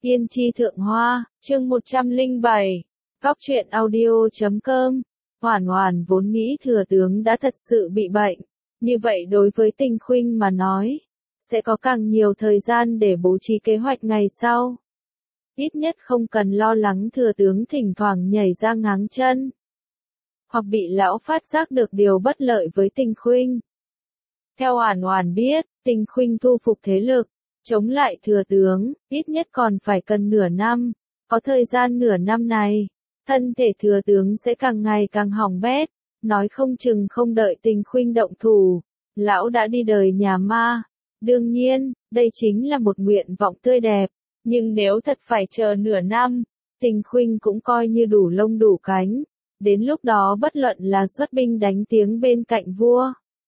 Yên chi thượng hoa, chương 107. Góc truyện audio.com. Hoàn Hoàn vốn nghĩ thừa tướng đã thật sự bị bệnh. Như vậy đối với Tinh Khuynh mà nói, sẽ có càng nhiều thời gian để bố trí kế hoạch ngày sau. Ít nhất không cần lo lắng thừa tướng thỉnh thoảng nhảy ra ngáng chân. Hoặc bị lão phát giác được điều bất lợi với Tinh Khuynh. Theo Hoàn Hoàn biết, Tinh Khuynh thu phục thế lực, chống lại thừa tướng, ít nhất còn phải cần nửa năm. Có thời gian nửa năm này, thân thể thừa tướng sẽ càng ngày càng hỏng bét, nói không chừng không đợi Tinh Khuynh động thủ, lão đã đi đời nhà ma. Đương nhiên, đây chính là một nguyện vọng tươi đẹp, nhưng nếu thật phải chờ nửa năm, Tinh Khuynh cũng coi như đủ lông đủ cánh. Đến lúc đó bất luận là xuất binh đánh tiếng bên cạnh vua,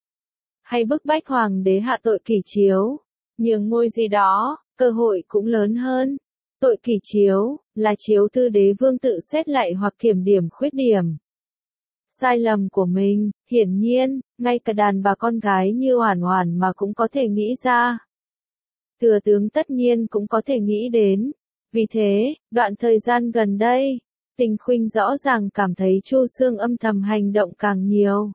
hay bức bách hoàng đế hạ tội kỷ chiếu, nhường ngôi gì đó, cơ hội cũng lớn hơn. Tội kỷ chiếu, là chiếu tư đế vương tự xét lại hoặc kiểm điểm khuyết điểm. Sai lầm của mình, hiển nhiên, ngay cả đàn bà con gái như Hoàn Hoàn mà cũng có thể nghĩ ra. Thừa tướng tất nhiên cũng có thể nghĩ đến. Vì thế, đoạn thời gian gần đây, Tinh Khuynh rõ ràng cảm thấy Chu Xương âm thầm hành động càng nhiều.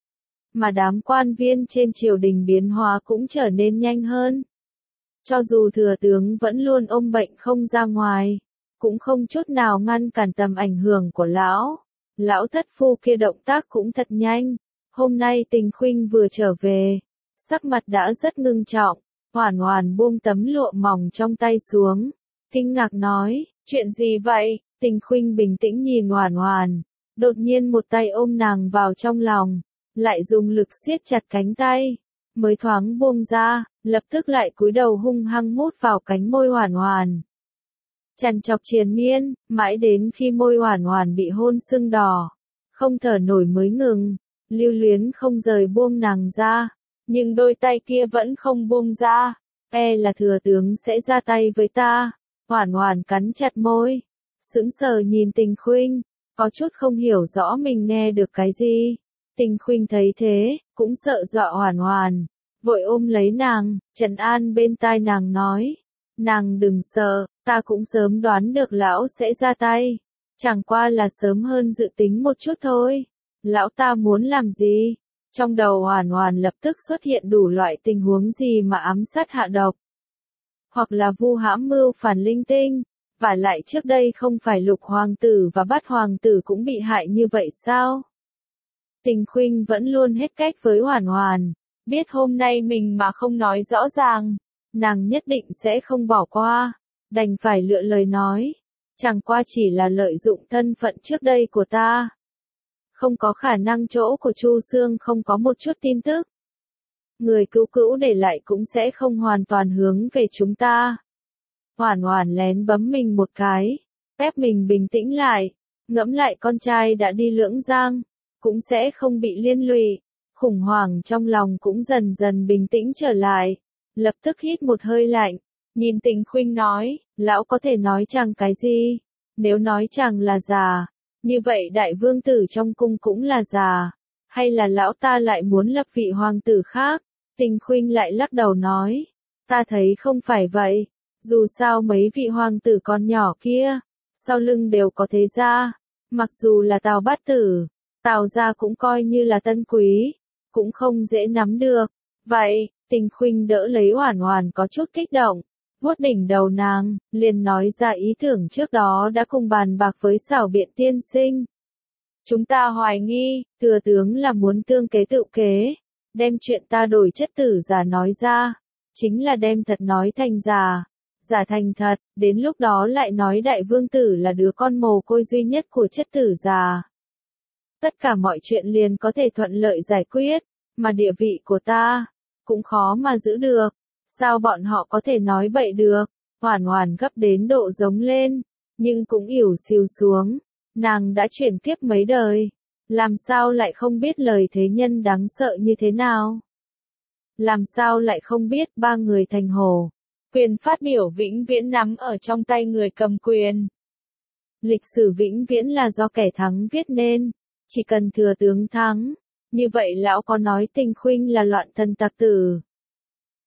Mà đám quan viên trên triều đình biến hóa cũng trở nên nhanh hơn. Cho dù thừa tướng vẫn luôn ôm bệnh không ra ngoài, cũng không chút nào ngăn cản tầm ảnh hưởng của lão. Lão thất phu kia động tác cũng thật nhanh. Hôm nay Tinh Khuynh vừa trở về, sắc mặt đã rất ngưng trọng. Hoàn Hoàn buông tấm lụa mỏng trong tay xuống, kinh ngạc nói, chuyện gì vậy? Tinh Khuynh bình tĩnh nhìn Hoàn Hoàn, đột nhiên một tay ôm nàng vào trong lòng, lại dùng lực siết chặt cánh tay, mới thoáng buông ra, lập tức lại cúi đầu hung hăng mút vào cánh môi Hoàn Hoàn. Chằn chọc triền miên, mãi đến khi môi Hoàn Hoàn bị hôn sưng đỏ, không thở nổi mới ngừng, lưu luyến không rời buông nàng ra, nhưng đôi tay kia vẫn không buông ra, là thừa tướng sẽ ra tay với ta. Hoàn Hoàn cắn chặt môi, sững sờ nhìn Tinh Khuynh, có chút không hiểu rõ mình nghe được cái gì. Tinh Khuynh thấy thế, cũng sợ dọa Hoàn Hoàn, vội ôm lấy nàng, trấn an bên tai nàng nói, nàng đừng sợ, ta cũng sớm đoán được lão sẽ ra tay, chẳng qua là sớm hơn dự tính một chút thôi. Lão ta muốn làm gì? Trong đầu Hoàn Hoàn lập tức xuất hiện đủ loại tình huống gì mà ám sát hạ độc, hoặc là vu hãm mưu phản linh tinh. Và lại trước đây không phải Lục hoàng tử và Bát hoàng tử cũng bị hại như vậy sao? Tinh Khuynh vẫn luôn hết cách với Hoàn Hoàn, biết hôm nay mình mà không nói rõ ràng, nàng nhất định sẽ không bỏ qua, đành phải lựa lời nói, chẳng qua chỉ là lợi dụng thân phận trước đây của ta. Không có khả năng chỗ của Chu Xương không có một chút tin tức. Người cứu cữu để lại cũng sẽ không hoàn toàn hướng về chúng ta. Hoàn Hoàn lén bấm mình một cái, ép mình bình tĩnh lại, ngẫm lại con trai đã đi Lưỡng Giang, cũng sẽ không bị liên lụy. Khủng hoảng trong lòng cũng dần dần bình tĩnh trở lại, lập tức hít một hơi lạnh, nhìn Tinh Khuynh nói, lão có thể nói chàng cái gì? Nếu nói chàng là già, như vậy đại vương tử trong cung cũng là già, hay là lão ta lại muốn lập vị hoàng tử khác? Tinh Khuynh lại lắc đầu nói, ta thấy không phải vậy, dù sao mấy vị hoàng tử con nhỏ kia, sau lưng đều có thế gia, mặc dù là Tào Bát Tử, Tào gia cũng coi như là tân quý, cũng không dễ nắm được. Vậy, Tinh Khuynh đỡ lấy Hoàn Hoàn có chút kích động, vuốt đỉnh đầu nàng, liền nói ra ý tưởng trước đó đã cùng bàn bạc với Xảo Biện tiên sinh. Chúng ta hoài nghi, thừa tướng là muốn tương kế tự kế, đem chuyện ta đổi chất tử giả nói ra, chính là đem thật nói thành giả, giả thành thật, đến lúc đó lại nói đại vương tử là đứa con mồ côi duy nhất của chất tử già. Tất cả mọi chuyện liền có thể thuận lợi giải quyết, mà địa vị của ta cũng khó mà giữ được. Sao bọn họ có thể nói bậy được? Hoàn Hoàn gấp đến độ giống lên, nhưng cũng ỉu xìu xuống. Nàng đã chuyển kiếp mấy đời, làm sao lại không biết lời thế nhân đáng sợ như thế nào? Làm sao lại không biết ba người thành hổ, quyền phát biểu vĩnh viễn nắm ở trong tay người cầm quyền. Lịch sử vĩnh viễn là do kẻ thắng viết nên, chỉ cần thừa tướng thắng, như vậy lão có nói Tinh Khuynh là loạn thần tặc tử.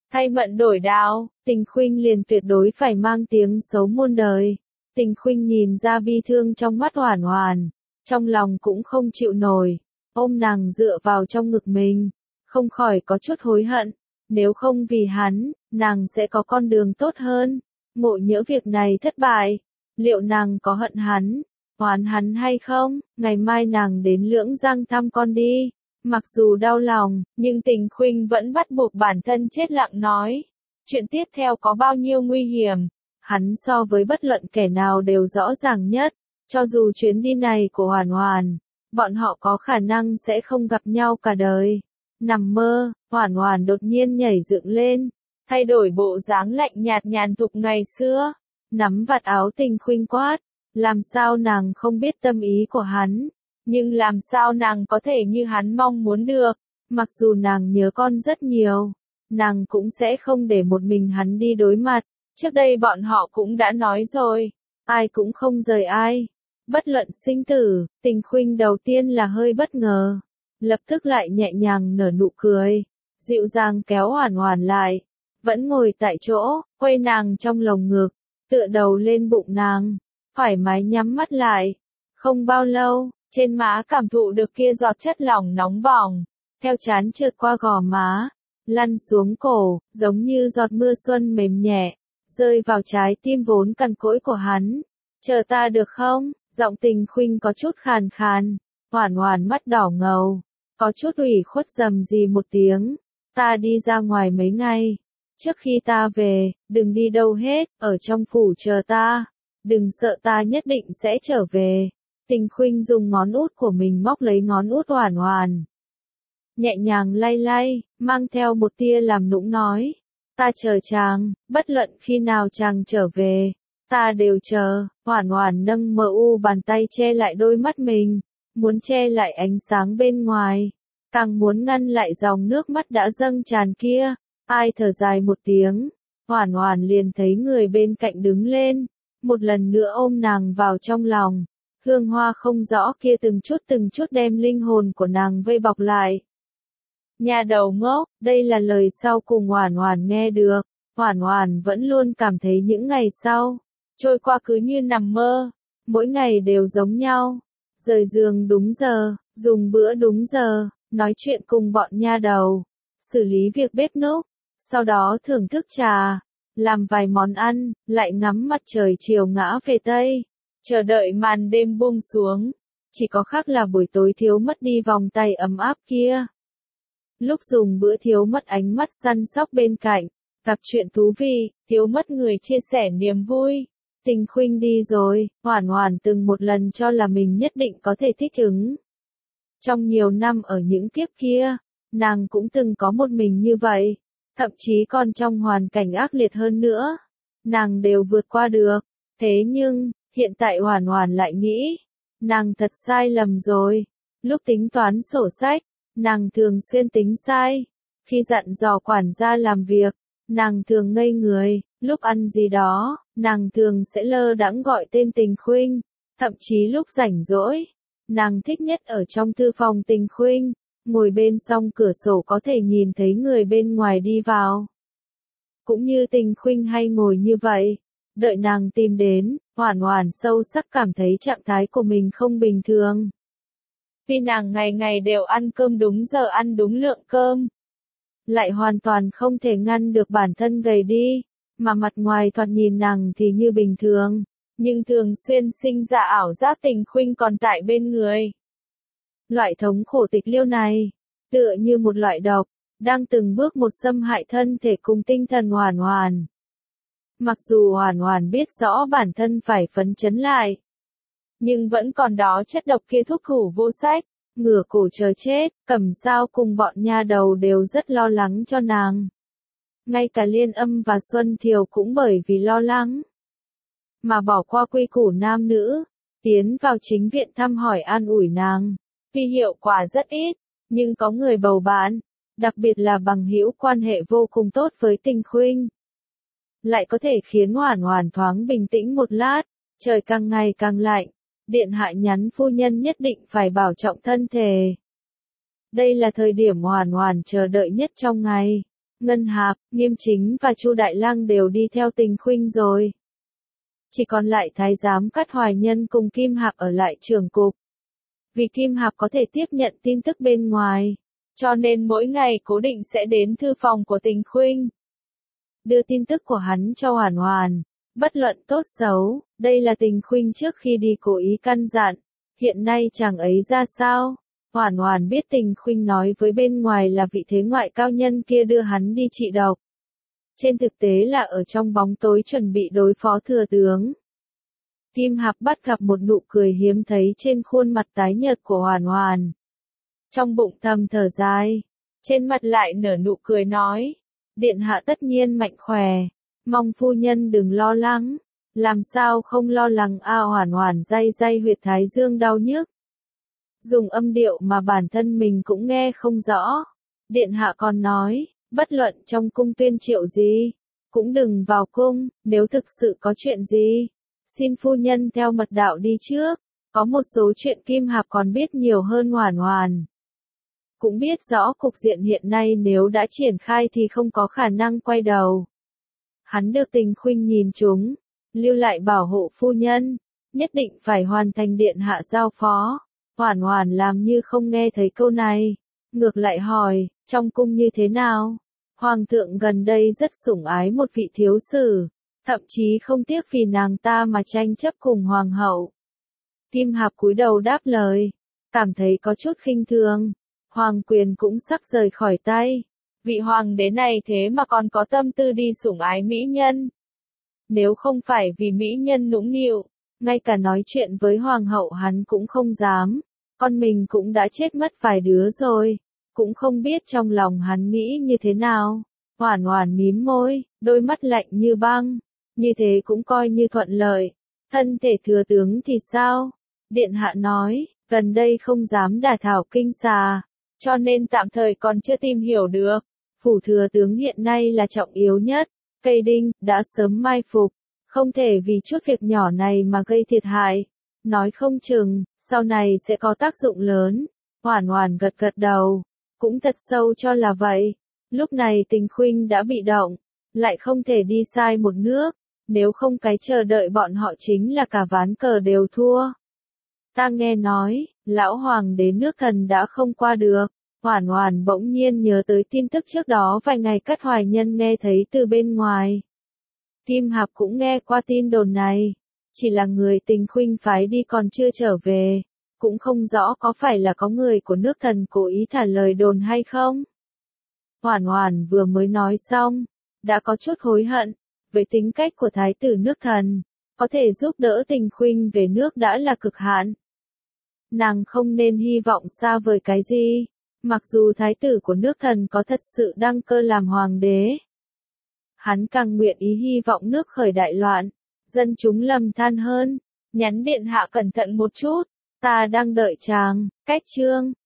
Thay mận đổi đao, Tình Khuynh liền tuyệt đối phải mang tiếng xấu muôn đời. Tình Khuynh nhìn ra bi thương trong mắt Hoản Hoản, trong lòng cũng không chịu nổi, ôm nàng dựa vào trong ngực mình, không khỏi có chút hối hận, nếu không vì hắn, nàng sẽ có con đường tốt hơn. Ngộ nhỡ việc này thất bại, liệu nàng có hận hắn, oán hắn hay không? Ngày mai nàng đến Lưỡng Giang thăm con đi. Mặc dù đau lòng, nhưng Tình Khuynh vẫn bắt buộc bản thân chết lặng nói. Chuyện tiếp theo có bao nhiêu nguy hiểm, hắn so với bất luận kẻ nào đều rõ ràng nhất. Cho dù chuyến đi này của Hoản Hoản, bọn họ có khả năng sẽ không gặp nhau cả đời. Nằm mơ, Hoản Hoản đột nhiên nhảy dựng lên, thay đổi bộ dáng lạnh nhạt nhàn thục ngày xưa, nắm vạt áo Tình Khuynh quát, làm sao nàng không biết tâm ý của hắn, nhưng làm sao nàng có thể như hắn mong muốn được, mặc dù nàng nhớ con rất nhiều, nàng cũng sẽ không để một mình hắn đi đối mặt, trước đây bọn họ cũng đã nói rồi, ai cũng không rời ai, bất luận sinh tử. Tình Khuynh đầu tiên là hơi bất ngờ, lập tức lại nhẹ nhàng nở nụ cười, dịu dàng kéo Hoản Hoản lại, vẫn ngồi tại chỗ, quay nàng trong lồng ngực, tựa đầu lên bụng nàng, thoải mái nhắm mắt lại. Không bao lâu, trên má cảm thụ được kia giọt chất lỏng nóng bỏng, theo trán trượt qua gò má, lăn xuống cổ, giống như giọt mưa xuân mềm nhẹ, rơi vào trái tim vốn cằn cỗi của hắn. Chờ ta được không? Giọng Tình Khuynh có chút khàn khàn, Hoản Hoản mắt đỏ ngầu, có chút ủy khuất rầm rì một tiếng, ta đi ra ngoài mấy ngày, trước khi ta về, đừng đi đâu hết, ở trong phủ chờ ta, đừng sợ ta nhất định sẽ trở về. Tình Khuynh dùng ngón út của mình móc lấy ngón út Hoản Hoản, nhẹ nhàng lay lay, mang theo một tia làm nũng nói, ta chờ chàng, bất luận khi nào chàng trở về, ta đều chờ. Hoản Hoản nâng mờ u bàn tay che lại đôi mắt mình, muốn che lại ánh sáng bên ngoài, càng muốn ngăn lại dòng nước mắt đã dâng tràn kia. Ai thở dài một tiếng, Hoản Hoản liền thấy người bên cạnh đứng lên, một lần nữa ôm nàng vào trong lòng, hương hoa không rõ kia từng chút đem linh hồn của nàng vây bọc lại. Nhà đầu ngốc, đây là lời sau cùng Hoản Hoản nghe được. Hoản Hoản vẫn luôn cảm thấy những ngày sau trôi qua cứ như nằm mơ, mỗi ngày đều giống nhau, rời giường đúng giờ, dùng bữa đúng giờ, nói chuyện cùng bọn nha đầu, xử lý việc bếp núc, sau đó thưởng thức trà, làm vài món ăn, lại ngắm mặt trời chiều ngã về Tây, chờ đợi màn đêm buông xuống, chỉ có khác là buổi tối thiếu mất đi vòng tay ấm áp kia. Lúc dùng bữa thiếu mất ánh mắt săn sóc bên cạnh, gặp chuyện thú vị, thiếu mất người chia sẻ niềm vui. Tình Khuynh đi rồi, Hoản Hoản từng một lần cho là mình nhất định có thể thích ứng. Trong nhiều năm ở những kiếp kia, nàng cũng từng có một mình như vậy, thậm chí còn trong hoàn cảnh ác liệt hơn nữa, nàng đều vượt qua được. Thế nhưng, hiện tại Hoản Hoản lại nghĩ, nàng thật sai lầm rồi. Lúc tính toán sổ sách, nàng thường xuyên tính sai. Khi dặn dò quản gia làm việc, nàng thường ngây người. Lúc ăn gì đó, nàng thường sẽ lơ đãng gọi tên Tình Khuynh. Thậm chí lúc rảnh rỗi, nàng thích nhất ở trong thư phòng Tình Khuynh, ngồi bên song cửa sổ có thể nhìn thấy người bên ngoài đi vào. Cũng như Tình Khuynh hay ngồi như vậy, đợi nàng tìm đến. Hoản Hoản sâu sắc cảm thấy trạng thái của mình không bình thường. Vì nàng ngày ngày đều ăn cơm đúng giờ, ăn đúng lượng cơm, lại hoàn toàn không thể ngăn được bản thân gầy đi, mà mặt ngoài thoạt nhìn nàng thì như bình thường, nhưng thường xuyên sinh ra ảo giác Tình Khuynh còn tại bên người. Loại thống khổ tịch liêu này, tựa như một loại độc, đang từng bước một xâm hại thân thể cùng tinh thần Hoản Hoản. Mặc dù Hoản Hoản biết rõ bản thân phải phấn chấn lại, nhưng vẫn còn đó chất độc kia thúc thủ vô sách, ngửa cổ chờ chết. Cẩm Dao cùng bọn nha đầu đều rất lo lắng cho nàng. Ngay cả Liên Âm và Xuân Thiều cũng bởi vì lo lắng mà bỏ qua quy củ nam nữ, tiến vào chính viện thăm hỏi an ủi nàng. Tuy hiệu quả rất ít, nhưng có người bầu bạn, đặc biệt là bằng hữu quan hệ vô cùng tốt với Tình Khuynh, lại có thể khiến Hoản Hoản thoáng bình tĩnh một lát. Trời càng ngày càng lạnh, điện hạ nhắn phu nhân nhất định phải bảo trọng thân thể. Đây là thời điểm Hoản Hoản chờ đợi nhất trong ngày. Ngân Hạp, Nghiêm Chính và Chu Đại Lang đều đi theo Tình Khuynh rồi. Chỉ còn lại thái giám Cát Hoài Nhân cùng Kim Hạp ở lại trưởng cục. Vì Kim Hạp có thể tiếp nhận tin tức bên ngoài, cho nên mỗi ngày cố định sẽ đến thư phòng của Tình Khuynh, đưa tin tức của hắn cho Hoàn Hoàn. Bất luận tốt xấu, đây là Tình Khuynh trước khi đi cố ý căn dặn. Hiện nay chàng ấy ra sao? Hoàn Hoàn biết Tình Khuynh nói với bên ngoài là vị thế ngoại cao nhân kia đưa hắn đi trị độc. Trên thực tế là ở trong bóng tối chuẩn bị đối phó thừa tướng. Kim Hạp bắt gặp một nụ cười hiếm thấy trên khuôn mặt tái nhợt của Hoàn Hoàn. Trong bụng thầm thở dài, trên mặt lại nở nụ cười nói, điện hạ tất nhiên mạnh khỏe, mong phu nhân đừng lo lắng. Làm sao không lo lắng a? Hoàn Hoàn day day huyệt thái dương đau nhức. Dùng âm điệu mà bản thân mình cũng nghe không rõ. Điện hạ còn nói, bất luận trong cung tuyên triệu gì, cũng đừng vào cung, nếu thực sự có chuyện gì, xin phu nhân theo mật đạo đi trước. Có một số chuyện Kim Hạp còn biết nhiều hơn Hoàn Hoàn. Cũng biết rõ cục diện hiện nay nếu đã triển khai thì không có khả năng quay đầu. Hắn được Tình Khuynh nhìn trúng, lưu lại bảo hộ phu nhân, nhất định phải hoàn thành điện hạ giao phó. Hoàn Hoàn làm như không nghe thấy câu này, ngược lại hỏi, trong cung như thế nào? Hoàng thượng gần đây rất sủng ái một vị thiếu sử, thậm chí không tiếc vì nàng ta mà tranh chấp cùng hoàng hậu. Kim Hạp cúi đầu đáp lời, cảm thấy có chút khinh thường. Hoàng quyền cũng sắp rời khỏi tay. Vị hoàng đế này thế mà còn có tâm tư đi sủng ái mỹ nhân. Nếu không phải vì mỹ nhân nũng nịu, ngay cả nói chuyện với hoàng hậu hắn cũng không dám. Con mình cũng đã chết mất vài đứa rồi, cũng không biết trong lòng hắn nghĩ như thế nào. Hoàn Hoàn mím môi, đôi mắt lạnh như băng. Như thế cũng coi như thuận lợi. Thân thể thừa tướng thì sao? Điện hạ nói, gần đây không dám đả thảo kinh xà, cho nên tạm thời còn chưa tìm hiểu được. Phủ thừa tướng hiện nay là trọng yếu nhất, cây đinh đã sớm mai phục, không thể vì chút việc nhỏ này mà gây thiệt hại. Nói không chừng, sau này sẽ có tác dụng lớn. Hoàn Hoàn gật gật đầu, cũng thật sâu cho là vậy. Lúc này Tình Khuynh đã bị động, lại không thể đi sai một nước, nếu không cái chờ đợi bọn họ chính là cả ván cờ đều thua. Ta nghe nói, lão hoàng đế nước Thần đã không qua được. Hoàn Hoàn bỗng nhiên nhớ tới tin tức trước đó vài ngày Cát Hoài Nhân nghe thấy từ bên ngoài. Kim Hạp cũng nghe qua tin đồn này, chỉ là người Tình Khuynh phái đi còn chưa trở về, cũng không rõ có phải là có người của nước Thần cố ý thả lời đồn hay không. Hoàn Hoàn vừa mới nói xong, đã có chút hối hận, với tính cách của thái tử nước Thần, có thể giúp đỡ Tình Khuynh về nước đã là cực hạn. Nàng không nên hy vọng xa vời cái gì, mặc dù thái tử của nước Thần có thật sự đăng cơ làm hoàng đế. Hắn càng nguyện ý hy vọng nước khởi đại loạn, dân chúng lầm than hơn, nhắn điện hạ cẩn thận một chút, ta đang đợi chàng, cách chương.